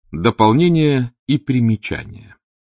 Дополнение и примечания.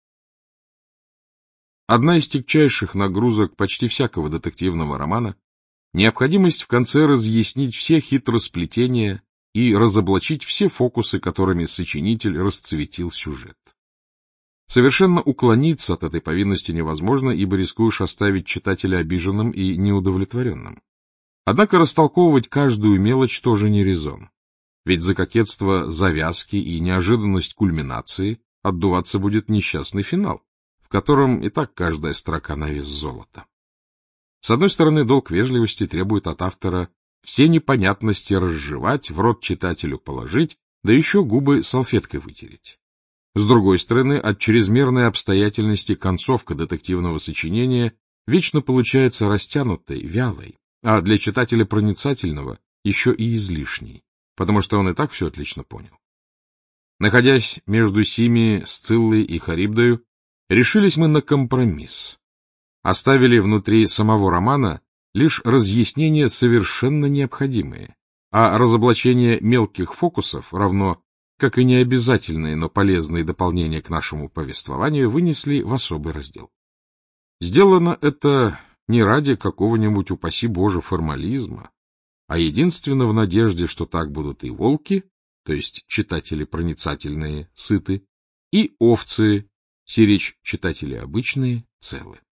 Одна из тягчайших нагрузок почти всякого детективного романа — необходимость в конце разъяснить все хитросплетения и разоблачить все фокусы, которыми сочинитель расцветил сюжет. Совершенно уклониться от этой повинности невозможно, ибо рискуешь оставить читателя обиженным и неудовлетворенным. Однако растолковывать каждую мелочь тоже не резон. Ведь за кокетство завязки и неожиданность кульминации отдуваться будет несчастный финал, в котором и так каждая строка на вес золота. С одной стороны, долг вежливости требует от автора все непонятности разжевать, в рот читателю положить, да еще губы салфеткой вытереть. С другой стороны, от чрезмерной обстоятельности концовка детективного сочинения вечно получается растянутой, вялой, а для читателя проницательного еще и излишней, потому что он и так все отлично понял. Находясь между Сими, Сциллой и Харибдою, решились мы на компромисс. Оставили внутри самого романа лишь разъяснения совершенно необходимые, а разоблачение мелких фокусов, равно как и необязательные, но полезные дополнения к нашему повествованию, вынесли в особый раздел. Сделано это не ради какого-нибудь, упаси Боже, формализма, а единственно в надежде, что так будут и волки, то есть читатели проницательные, сыты, и овцы, сиречь читатели обычные, целы.